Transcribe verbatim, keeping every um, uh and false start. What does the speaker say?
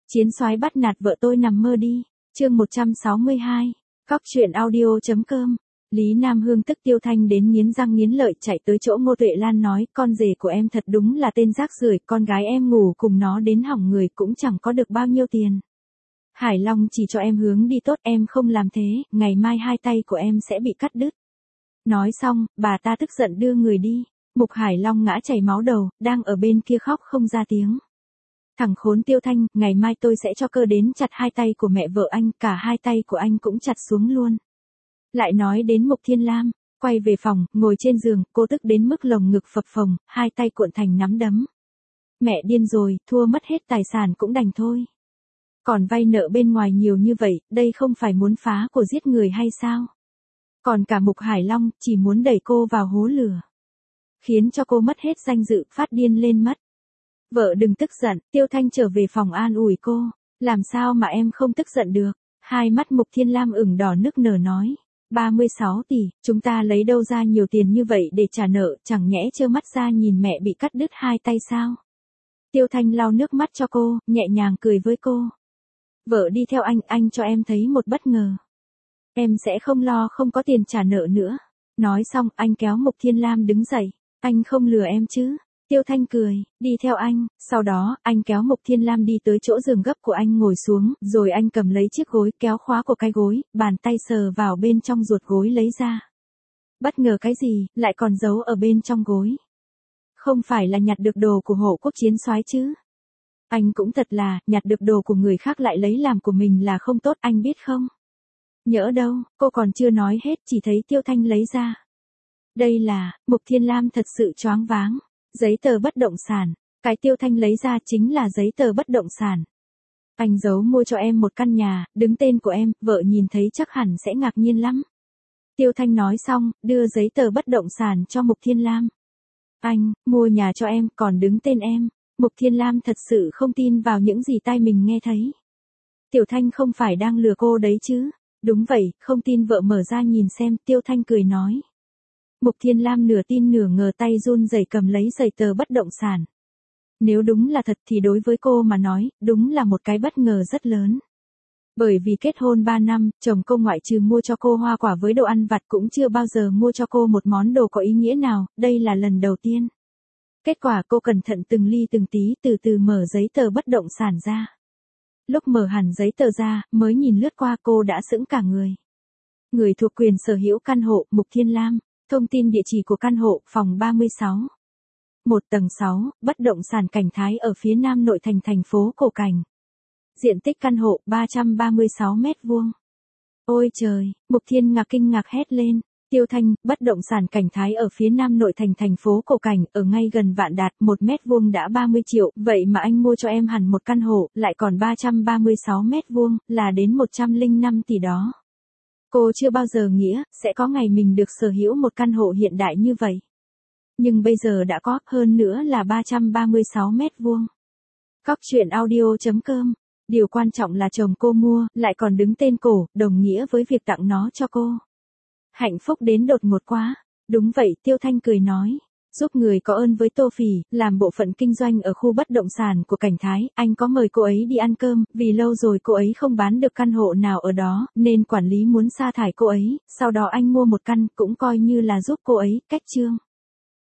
Chiến soái bắt nạt vợ tôi nằm mơ đi. Chương một trăm sáu mươi hai. Cóc truyện audio.com. Lý Nam Hương tức Tiêu Thanh đến nghiến răng nghiến lợi chạy tới chỗ Ngô Tuệ Lan nói, con rể của em thật đúng là tên rác rưởi, con gái em ngủ cùng nó đến hỏng người cũng chẳng có được bao nhiêu tiền. Hải Long chỉ cho em hướng đi tốt, em không làm thế, ngày mai hai tay của em sẽ bị cắt đứt. Nói xong, bà ta tức giận đưa người đi. Mục Hải Long ngã chảy máu đầu, đang ở bên kia khóc không ra tiếng. Thằng khốn Tiêu Thanh, ngày mai tôi sẽ cho cơ đến chặt hai tay của mẹ vợ anh, cả hai tay của anh cũng chặt xuống luôn. Lại nói đến Mục Thiên Lam, quay về phòng, ngồi trên giường, cô tức đến mức lồng ngực phập phồng, hai tay cuộn thành nắm đấm. Mẹ điên rồi, thua mất hết tài sản cũng đành thôi. Còn vay nợ bên ngoài nhiều như vậy, đây không phải muốn phá của giết người hay sao? Còn cả Mục Hải Long, chỉ muốn đẩy cô vào hố lửa. Khiến cho cô mất hết danh dự, phát điên lên mất. Vợ đừng tức giận, Tiêu Thanh trở về phòng an ủi cô. Làm sao mà em không tức giận được? Hai mắt Mục Thiên Lam ửng đỏ nức nở nói. ba mươi sáu tỷ, chúng ta lấy đâu ra nhiều tiền như vậy để trả nợ, chẳng nhẽ trơ mắt ra nhìn mẹ bị cắt đứt hai tay sao? Tiêu Thanh lau nước mắt cho cô, nhẹ nhàng cười với cô. Vợ đi theo anh, anh cho em thấy một bất ngờ. Em sẽ không lo không có tiền trả nợ nữa. Nói xong, anh kéo Mục Thiên Lam đứng dậy. Anh không lừa em chứ? Tiêu Thanh cười, đi theo anh, sau đó, anh kéo Mục Thiên Lam đi tới chỗ giường gấp của anh ngồi xuống, rồi anh cầm lấy chiếc gối, kéo khóa của cái gối, bàn tay sờ vào bên trong ruột gối lấy ra. Bất ngờ cái gì, lại còn giấu ở bên trong gối. Không phải là nhặt được đồ của Hộ Quốc chiến soái chứ? Anh cũng thật là, nhặt được đồ của người khác lại lấy làm của mình là không tốt, anh biết không? Nhỡ đâu, cô còn chưa nói hết, chỉ thấy Tiêu Thanh lấy ra. Đây là, Mục Thiên Lam thật sự choáng váng. Giấy tờ bất động sản. Cái Tiêu Thanh lấy ra chính là giấy tờ bất động sản. Anh giấu mua cho em một căn nhà, đứng tên của em, vợ nhìn thấy chắc hẳn sẽ ngạc nhiên lắm. Tiêu Thanh nói xong, đưa giấy tờ bất động sản cho Mục Thiên Lam. Anh, mua nhà cho em, còn đứng tên em. Mục Thiên Lam thật sự không tin vào những gì tai mình nghe thấy. Tiểu Thanh không phải đang lừa cô đấy chứ? Đúng vậy, không tin vợ mở ra nhìn xem, Tiêu Thanh cười nói. Mục Thiên Lam nửa tin nửa ngờ tay run rẩy cầm lấy giấy tờ bất động sản. Nếu đúng là thật thì đối với cô mà nói, đúng là một cái bất ngờ rất lớn. Bởi vì kết hôn ba năm, chồng cô ngoại trừ mua cho cô hoa quả với đồ ăn vặt cũng chưa bao giờ mua cho cô một món đồ có ý nghĩa nào, đây là lần đầu tiên. Kết quả cô cẩn thận từng ly từng tí từ từ mở giấy tờ bất động sản ra. Lúc mở hẳn giấy tờ ra, mới nhìn lướt qua cô đã sững cả người. Người thuộc quyền sở hữu căn hộ, Mục Thiên Lam. Thông tin địa chỉ của căn hộ, phòng ba mươi sáu. Một tầng sáu, bất động sản Cảnh Thái ở phía nam nội thành thành phố Cổ Cảnh. Diện tích căn hộ, ba trăm ba mươi sáu mét vuông. Ôi trời, Mục Thiên ngạc kinh ngạc hét lên. Tiêu Thanh, bất động sản Cảnh Thái ở phía nam nội thành thành phố Cổ Cảnh, ở ngay gần Vạn Đạt, một mét vuông đã ba mươi triệu, vậy mà anh mua cho em hẳn một căn hộ, lại còn ba trăm ba mươi sáu mét vuông, là đến một trăm lẻ năm tỷ đó. Cô chưa bao giờ nghĩ, sẽ có ngày mình được sở hữu một căn hộ hiện đại như vậy. Nhưng bây giờ đã có, hơn nữa là ba trăm ba mươi sáu mét vuông. Cóc truyện audio.com. Điều quan trọng là chồng cô mua, lại còn đứng tên cổ, đồng nghĩa với việc tặng nó cho cô. Hạnh phúc đến đột ngột quá. Đúng vậy, Tiêu Thanh cười nói. Giúp người có ơn với Tô Phỉ, làm bộ phận kinh doanh ở khu bất động sản của Cảnh Thái, anh có mời cô ấy đi ăn cơm, vì lâu rồi cô ấy không bán được căn hộ nào ở đó, nên quản lý muốn sa thải cô ấy, sau đó anh mua một căn, cũng coi như là giúp cô ấy, cách chương.